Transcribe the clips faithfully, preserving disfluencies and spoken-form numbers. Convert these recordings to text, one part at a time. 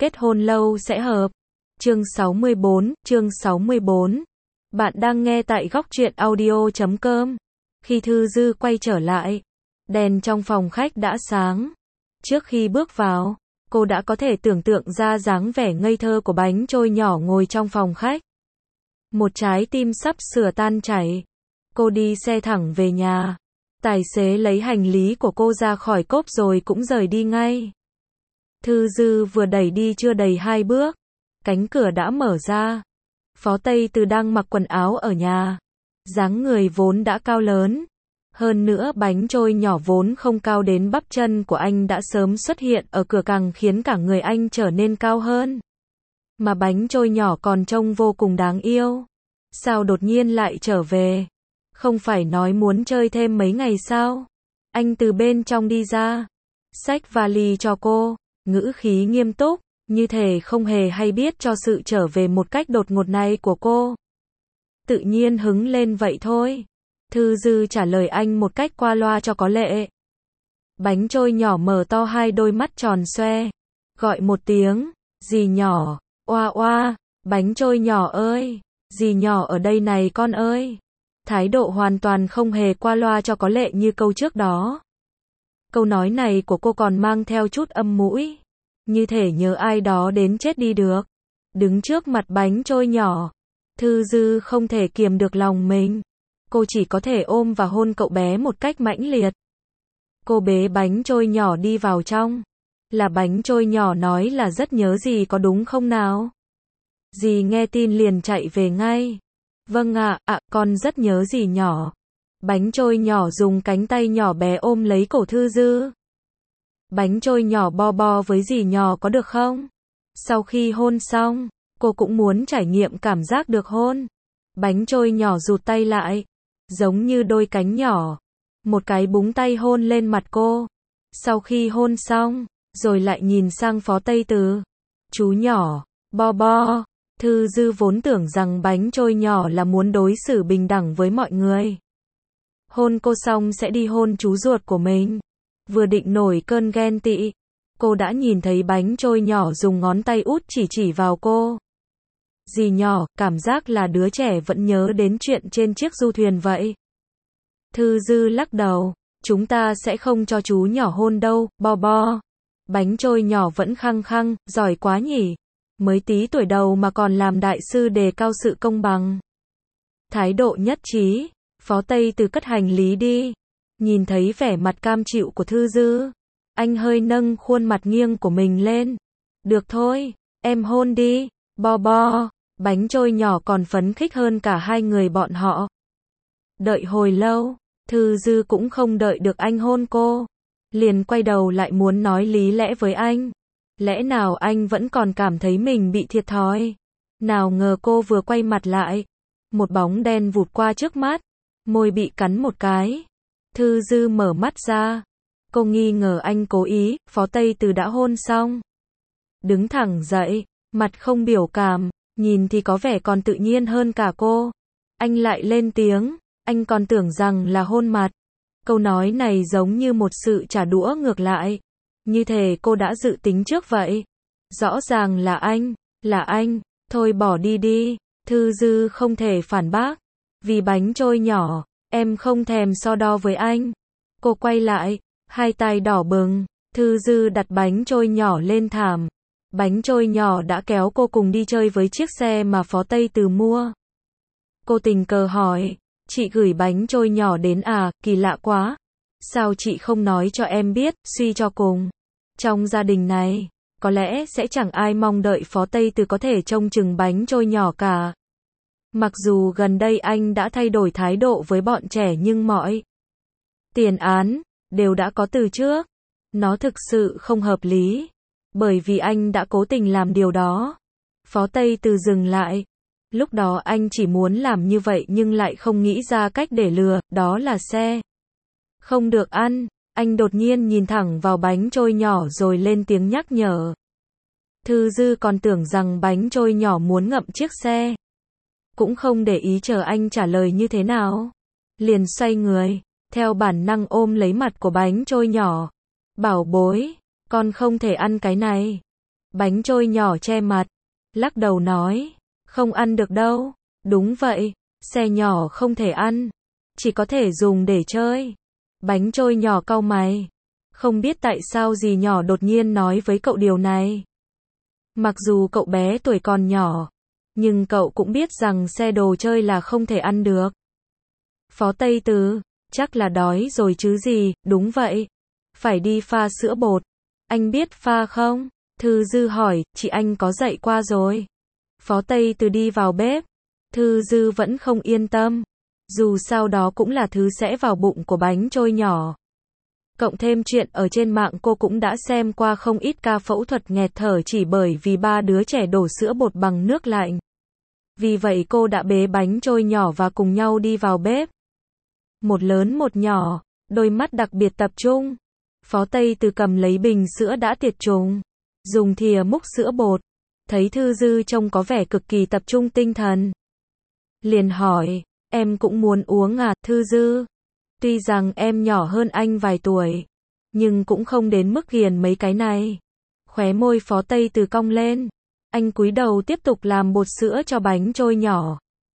kết hôn lâu sẽ hợp. Chương sáu mươi bốn, chương sáu mươi bốn. Bạn đang nghe tại góc truyện audio chấm com. Khi Thư Dư quay trở lại, đèn trong phòng khách đã sáng. Trước khi bước vào, cô đã có thể tưởng tượng ra dáng vẻ ngây thơ của bánh trôi nhỏ ngồi trong phòng khách. Một trái tim sắp sửa tan chảy. Cô đi xe thẳng về nhà. Tài xế lấy hành lý của cô ra khỏi cốp rồi cũng rời đi ngay. Thư Dư vừa đẩy đi chưa đầy hai bước, cánh cửa đã mở ra. Phó Tây Từ đang mặc quần áo ở nhà. Dáng người vốn đã cao lớn. Hơn nữa bánh trôi nhỏ vốn không cao đến bắp chân của anh đã sớm xuất hiện ở cửa, càng khiến cả người anh trở nên cao hơn. Mà bánh trôi nhỏ còn trông vô cùng đáng yêu. Sao đột nhiên lại trở về? Không phải nói muốn chơi thêm mấy ngày sao? Anh từ bên trong đi ra, xách vali cho cô, ngữ khí nghiêm túc, như thể không hề hay biết cho sự trở về một cách đột ngột này của cô. Tự nhiên hứng lên vậy thôi. Thư Dư trả lời anh một cách qua loa cho có lệ. Bánh trôi nhỏ mở to hai đôi mắt tròn xoe, gọi một tiếng, dì nhỏ, oa oa, bánh trôi nhỏ ơi, dì nhỏ ở đây này con ơi. Thái độ hoàn toàn không hề qua loa cho có lệ như câu trước đó. Câu nói này của cô còn mang theo chút âm mũi, như thể nhớ ai đó đến chết đi được. Đứng trước mặt bánh trôi nhỏ, Thư Dư không thể kiềm được lòng mình. Cô chỉ có thể ôm và hôn cậu bé một cách mãnh liệt. Cô bế bánh trôi nhỏ đi vào trong. Là bánh trôi nhỏ nói là rất nhớ dì có đúng không nào? Dì nghe tin liền chạy về ngay. Vâng ạ, ạ, con rất nhớ dì nhỏ. Bánh trôi nhỏ dùng cánh tay nhỏ bé ôm lấy cổ Thư Dư. Bánh trôi nhỏ bo bo với dì nhỏ có được không? Sau khi hôn xong, cô cũng muốn trải nghiệm cảm giác được hôn. Bánh trôi nhỏ rụt tay lại, giống như đôi cánh nhỏ. Một cái búng tay hôn lên mặt cô. Sau khi hôn xong, rồi lại nhìn sang Phó Tây Từ. Chú nhỏ, bo bo. Thư Dư vốn tưởng rằng bánh trôi nhỏ là muốn đối xử bình đẳng với mọi người. Hôn cô xong sẽ đi hôn chú ruột của mình. Vừa định nổi cơn ghen tị, cô đã nhìn thấy bánh trôi nhỏ dùng ngón tay út chỉ chỉ vào cô. Dì nhỏ, cảm giác là đứa trẻ vẫn nhớ đến chuyện trên chiếc du thuyền vậy. Thư Dư lắc đầu, chúng ta sẽ không cho chú nhỏ hôn đâu, bo bo. Bánh trôi nhỏ vẫn khăng khăng, giỏi quá nhỉ. Mới tí tuổi đầu mà còn làm đại sư đề cao sự công bằng. Thái độ nhất trí, Phó Tây Từ cất hành lý đi. Nhìn thấy vẻ mặt cam chịu của Thư Dư, anh hơi nâng khuôn mặt nghiêng của mình lên. Được thôi, em hôn đi, bo bo. Bánh trôi nhỏ còn phấn khích hơn cả hai người bọn họ. Đợi hồi lâu, Thư Dư cũng không đợi được anh hôn cô. Liền quay đầu lại muốn nói lý lẽ với anh. Lẽ nào anh vẫn còn cảm thấy mình bị thiệt thòi? Nào ngờ cô vừa quay mặt lại, một bóng đen vụt qua trước mắt, môi bị cắn một cái. Thư Dư mở mắt ra. Cô nghi ngờ anh cố ý, Phó Tây Từ đã hôn xong. Đứng thẳng dậy, mặt không biểu cảm, nhìn thì có vẻ còn tự nhiên hơn cả cô. Anh lại lên tiếng, anh còn tưởng rằng là hôn mặt. Câu nói này giống như một sự trả đũa ngược lại. Như thể cô đã dự tính trước vậy. Rõ ràng là anh, là anh, thôi bỏ đi đi. Thư Dư không thể phản bác. Vì bánh trôi nhỏ, em không thèm so đo với anh. Cô quay lại, hai tay đỏ bừng. Thư Dư đặt bánh trôi nhỏ lên thảm. Bánh trôi nhỏ đã kéo cô cùng đi chơi với chiếc xe mà Phó Tây Từ mua. Cô tình cờ hỏi, chị gửi bánh trôi nhỏ đến à, kỳ lạ quá. Sao chị không nói cho em biết, suy cho cùng. Trong gia đình này, có lẽ sẽ chẳng ai mong đợi Phó Tây Từ có thể trông chừng bánh trôi nhỏ cả. Mặc dù gần đây anh đã thay đổi thái độ với bọn trẻ nhưng mọi tiền án đều đã có từ trước. Nó thực sự không hợp lý. Bởi vì anh đã cố tình làm điều đó. Phó Tây Từ dừng lại. Lúc đó anh chỉ muốn làm như vậy nhưng lại không nghĩ ra cách để lừa, đó là xe. Không được ăn. Anh đột nhiên nhìn thẳng vào bánh trôi nhỏ rồi lên tiếng nhắc nhở. Thư Dư còn tưởng rằng bánh trôi nhỏ muốn ngậm chiếc xe. Cũng không để ý chờ anh trả lời như thế nào. Liền xoay người, theo bản năng ôm lấy mặt của bánh trôi nhỏ. Bảo bối, con không thể ăn cái này. Bánh trôi nhỏ che mặt, lắc đầu nói, không ăn được đâu. Đúng vậy, xe nhỏ không thể ăn, chỉ có thể dùng để chơi. Bánh trôi nhỏ cau mày, không biết tại sao dì nhỏ đột nhiên nói với cậu điều này. Mặc dù cậu bé tuổi còn nhỏ, nhưng cậu cũng biết rằng xe đồ chơi là không thể ăn được. Phó Tây Từ, chắc là đói rồi chứ gì, đúng vậy. Phải đi pha sữa bột. Anh biết pha không? Thư Dư hỏi, chị anh có dạy qua rồi. Phó Tây Từ đi vào bếp. Thư Dư vẫn không yên tâm. Dù sao đó cũng là thứ sẽ vào bụng của bánh trôi nhỏ. Cộng thêm chuyện ở trên mạng cô cũng đã xem qua không ít ca phẫu thuật nghẹt thở chỉ bởi vì ba đứa trẻ đổ sữa bột bằng nước lạnh. Vì vậy cô đã bế bánh trôi nhỏ và cùng nhau đi vào bếp. Một lớn một nhỏ, đôi mắt đặc biệt tập trung. Phó Tây Từ cầm lấy bình sữa đã tiệt trùng, dùng thìa múc sữa bột. Thấy Thư Dư trông có vẻ cực kỳ tập trung tinh thần, liền hỏi, em cũng muốn uống à, Thư Dư? Tuy rằng em nhỏ hơn anh vài tuổi, nhưng cũng không đến mức ghiền mấy cái này. Khóe môi Phó Tây Từ cong lên, anh cúi đầu tiếp tục làm bột sữa cho bánh trôi nhỏ.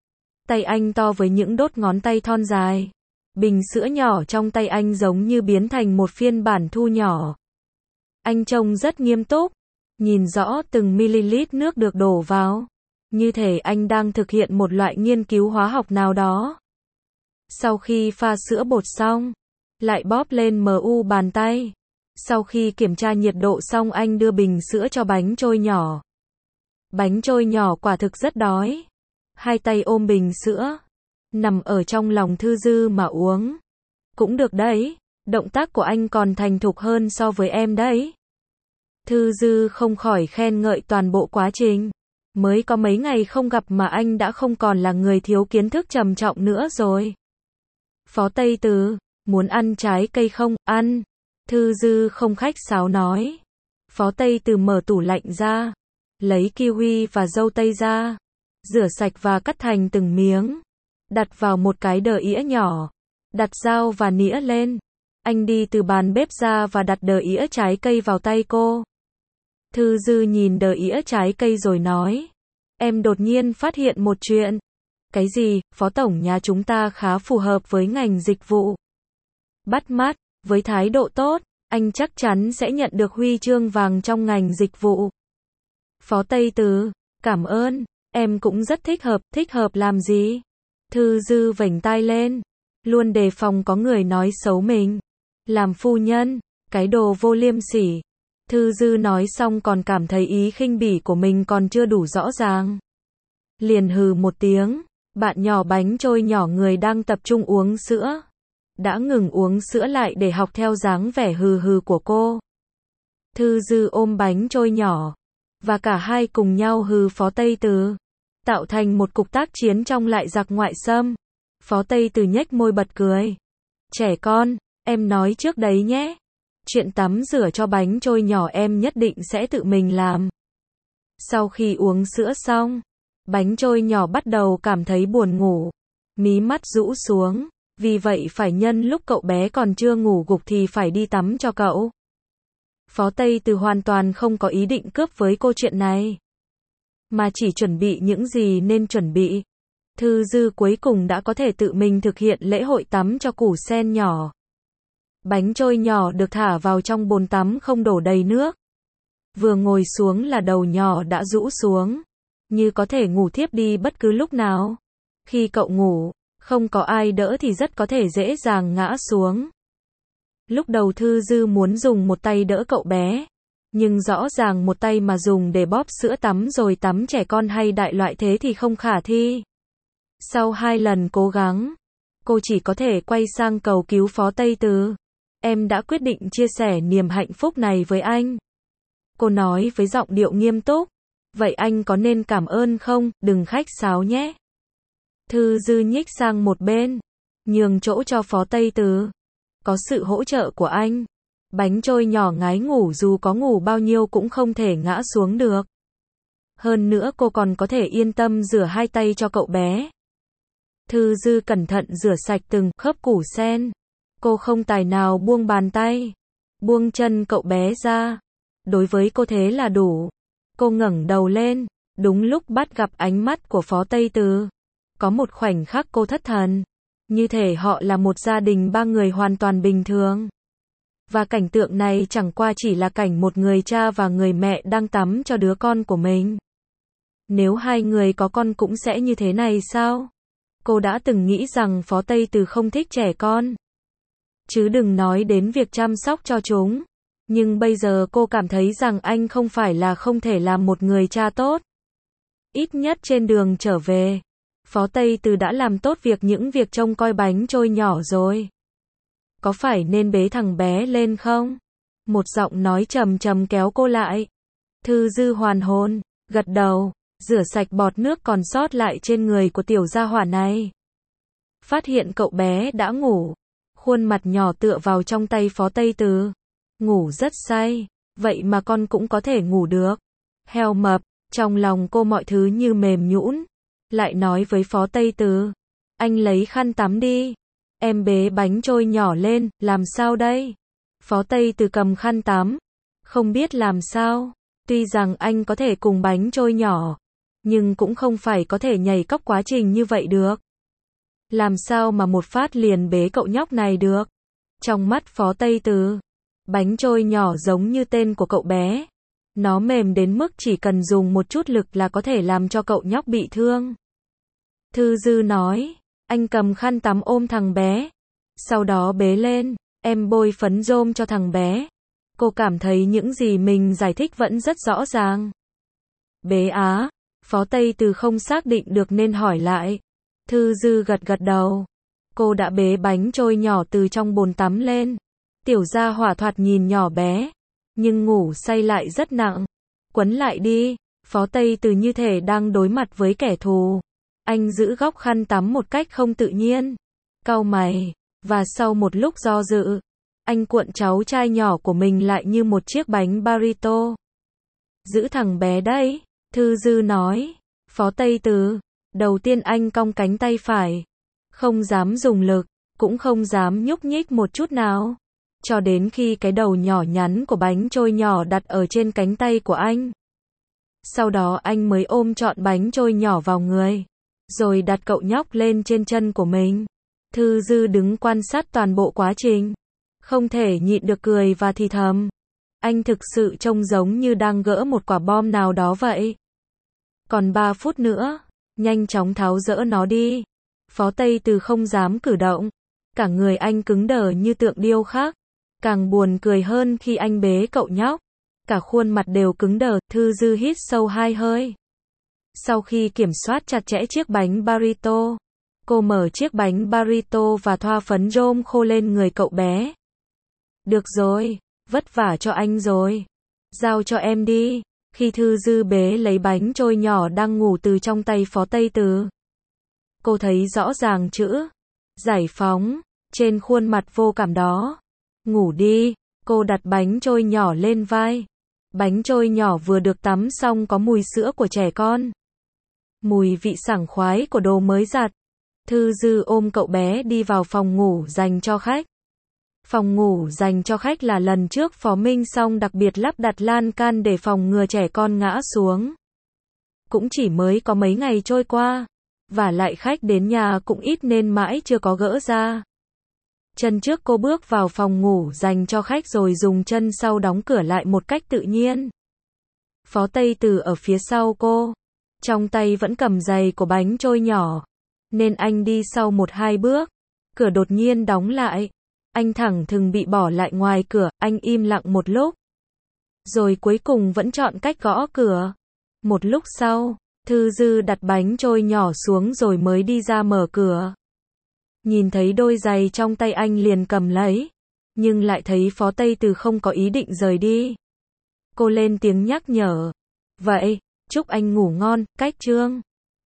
Tay anh to với những đốt ngón tay thon dài. Bình sữa nhỏ trong tay anh giống như biến thành một phiên bản thu nhỏ. Anh trông rất nghiêm túc, nhìn rõ từng ml nước được đổ vào, như thể anh đang thực hiện một loại nghiên cứu hóa học nào đó. Sau khi pha sữa bột xong, lại bóp lên mu bàn tay. Sau khi kiểm tra nhiệt độ xong anh đưa bình sữa cho bánh trôi nhỏ. Bánh trôi nhỏ quả thực rất đói. Hai tay ôm bình sữa, nằm ở trong lòng Thư Dư mà uống. Cũng được đấy, động tác của anh còn thành thục hơn so với em đấy. Thư Dư không khỏi khen ngợi toàn bộ quá trình. Mới có mấy ngày không gặp mà anh đã không còn là người thiếu kiến thức trầm trọng nữa rồi. Phó Tây Từ, muốn ăn trái cây không? Ăn. Thư Dư không khách sáo nói. Phó Tây Từ mở tủ lạnh ra, lấy kiwi và dâu tây ra, rửa sạch và cắt thành từng miếng, đặt vào một cái đờ ĩa nhỏ, đặt dao và nĩa lên. Anh đi từ bàn bếp ra và đặt đờ ĩa trái cây vào tay cô. Thư Dư nhìn đờ ĩa trái cây rồi nói, em đột nhiên phát hiện một chuyện. Cái gì? Phó tổng nhà chúng ta khá phù hợp với ngành dịch vụ. Bắt mắt, với thái độ tốt, anh chắc chắn sẽ nhận được huy chương vàng trong ngành dịch vụ. Phó Tây Từ, cảm ơn, em cũng rất thích hợp, thích hợp làm gì? Thư Dư vểnh tai lên, luôn đề phòng có người nói xấu mình. Làm phu nhân, cái đồ vô liêm sỉ. Thư Dư nói xong còn cảm thấy ý khinh bỉ của mình còn chưa đủ rõ ràng. Liền hừ một tiếng, bạn nhỏ bánh trôi nhỏ người đang tập trung uống sữa. Đã ngừng uống sữa lại để học theo dáng vẻ hừ hừ của cô. Thư Dư ôm bánh trôi nhỏ, và cả hai cùng nhau hừ Phó Tây Từ, tạo thành một cuộc tác chiến trong lại giặc ngoại xâm. Phó Tây Từ nhếch môi bật cười. Trẻ con, em nói trước đấy nhé. Chuyện tắm rửa cho bánh trôi nhỏ em nhất định sẽ tự mình làm. Sau khi uống sữa xong, bánh trôi nhỏ bắt đầu cảm thấy buồn ngủ, mí mắt rũ xuống, vì vậy phải nhân lúc cậu bé còn chưa ngủ gục thì phải đi tắm cho cậu. Phó Tây Từ hoàn toàn không có ý định cướp với cô chuyện này, mà chỉ chuẩn bị những gì nên chuẩn bị. Thư Dư cuối cùng đã có thể tự mình thực hiện lễ hội tắm cho củ sen nhỏ. Bánh trôi nhỏ được thả vào trong bồn tắm không đổ đầy nước. Vừa ngồi xuống là đầu nhỏ đã rũ xuống, như có thể ngủ thiếp đi bất cứ lúc nào. Khi cậu ngủ, không có ai đỡ thì rất có thể dễ dàng ngã xuống. Lúc đầu Thư Dư muốn dùng một tay đỡ cậu bé, nhưng rõ ràng một tay mà dùng để bóp sữa tắm rồi tắm trẻ con hay đại loại thế thì không khả thi. Sau hai lần cố gắng, cô chỉ có thể quay sang cầu cứu Phó Tây Từ. Em đã quyết định chia sẻ niềm hạnh phúc này với anh. Cô nói với giọng điệu nghiêm túc. Vậy anh có nên cảm ơn không? Đừng khách sáo nhé. Thư Dư nhích sang một bên, nhường chỗ cho Phó Tây Từ. Có sự hỗ trợ của anh, bánh trôi nhỏ ngái ngủ dù có ngủ bao nhiêu cũng không thể ngã xuống được. Hơn nữa cô còn có thể yên tâm rửa hai tay cho cậu bé. Thư Dư cẩn thận rửa sạch từng khớp củ sen. Cô không tài nào buông bàn tay, buông chân cậu bé ra. Đối với cô thế là đủ. Cô ngẩng đầu lên, đúng lúc bắt gặp ánh mắt của Phó Tây Từ. Có một khoảnh khắc cô thất thần, như thể họ là một gia đình ba người hoàn toàn bình thường. Và cảnh tượng này chẳng qua chỉ là cảnh một người cha và người mẹ đang tắm cho đứa con của mình. Nếu hai người có con cũng sẽ như thế này sao? Cô đã từng nghĩ rằng Phó Tây Từ không thích trẻ con. Chứ đừng nói đến việc chăm sóc cho chúng. Nhưng bây giờ cô cảm thấy rằng anh không phải là không thể làm một người cha tốt. Ít nhất trên đường trở về, Phó Tây Từ đã làm tốt việc những việc trông coi bánh trôi nhỏ rồi. Có phải nên bế thằng bé lên không? Một giọng nói trầm trầm kéo cô lại. Thư Dư hoàn hồn, gật đầu, rửa sạch bọt nước còn sót lại trên người của tiểu gia hỏa này. Phát hiện cậu bé đã ngủ, khuôn mặt nhỏ tựa vào trong tay Phó Tây Từ. Ngủ rất say, vậy mà con cũng có thể ngủ được. Heo mập, trong lòng cô mọi thứ như mềm nhũn. Lại nói với Phó Tây Từ, anh lấy khăn tắm đi. Em bế bánh trôi nhỏ lên, làm sao đây? Phó Tây Từ cầm khăn tắm, không biết làm sao. Tuy rằng anh có thể cùng bánh trôi nhỏ, nhưng cũng không phải có thể nhảy cóc quá trình như vậy được. Làm sao mà một phát liền bế cậu nhóc này được? Trong mắt Phó Tây Từ, bánh trôi nhỏ giống như tên của cậu bé. Nó mềm đến mức chỉ cần dùng một chút lực là có thể làm cho cậu nhóc bị thương. Thư Dư nói, anh cầm khăn tắm ôm thằng bé. Sau đó bế lên, em bôi phấn rôm cho thằng bé. Cô cảm thấy những gì mình giải thích vẫn rất rõ ràng. Bế á, Phó Tây Từ không xác định được nên hỏi lại. Thư Dư gật gật đầu. Cô đã bế bánh trôi nhỏ từ trong bồn tắm lên. Tiểu gia hỏa thoạt nhìn nhỏ bé, nhưng ngủ say lại rất nặng. Quấn lại đi, Phó Tây Từ như thể đang đối mặt với kẻ thù. Anh giữ góc khăn tắm một cách không tự nhiên. Cau mày, và sau một lúc do dự, anh cuộn cháu trai nhỏ của mình lại như một chiếc bánh burrito. Giữ thằng bé đấy, Thư Dư nói. Phó Tây Từ, đầu tiên anh cong cánh tay phải. Không dám dùng lực, cũng không dám nhúc nhích một chút nào. Cho đến khi cái đầu nhỏ nhắn của bánh trôi nhỏ đặt ở trên cánh tay của anh. Sau đó anh mới ôm trọn bánh trôi nhỏ vào người. Rồi đặt cậu nhóc lên trên chân của mình. Thư Dư đứng quan sát toàn bộ quá trình. Không thể nhịn được cười và thì thầm. Anh thực sự trông giống như đang gỡ một quả bom nào đó vậy. Còn ba phút nữa, nhanh chóng tháo dỡ nó đi. Phó Tây Từ không dám cử động. Cả người anh cứng đờ như tượng điêu khắc. Càng buồn cười hơn khi anh bế cậu nhóc. Cả khuôn mặt đều cứng đờ. Thư Dư hít sâu hai hơi. Sau khi kiểm soát chặt chẽ chiếc bánh burrito, cô mở chiếc bánh burrito và thoa phấn rôm khô lên người cậu bé. Được rồi, vất vả cho anh rồi. Giao cho em đi. Khi Thư Dư bế lấy bánh trôi nhỏ đang ngủ từ trong tay Phó Tây Từ, cô thấy rõ ràng chữ giải phóng trên khuôn mặt vô cảm đó. Ngủ đi, cô đặt bánh trôi nhỏ lên vai. Bánh trôi nhỏ vừa được tắm xong có mùi sữa của trẻ con. Mùi vị sảng khoái của đồ mới giặt. Thư Dư ôm cậu bé đi vào phòng ngủ dành cho khách. Phòng ngủ dành cho khách là lần trước Phó Minh Song đặc biệt lắp đặt lan can để phòng ngừa trẻ con ngã xuống. Cũng chỉ mới có mấy ngày trôi qua. Và lại khách đến nhà cũng ít nên mãi chưa có gỡ ra. Chân trước cô bước vào phòng ngủ dành cho khách rồi dùng chân sau đóng cửa lại một cách tự nhiên. Phó Tây Từ ở phía sau cô. Trong tay vẫn cầm giày của bánh trôi nhỏ. Nên anh đi sau một hai bước. Cửa đột nhiên đóng lại. Anh thẳng thừng bị bỏ lại ngoài cửa. Anh im lặng một lúc. Rồi cuối cùng vẫn chọn cách gõ cửa. Một lúc sau, Thư Dư đặt bánh trôi nhỏ xuống rồi mới đi ra mở cửa. Nhìn thấy đôi giày trong tay anh liền cầm lấy. Nhưng lại thấy Phó Tây Từ không có ý định rời đi. Cô lên tiếng nhắc nhở. Vậy, chúc anh ngủ ngon, cách chương.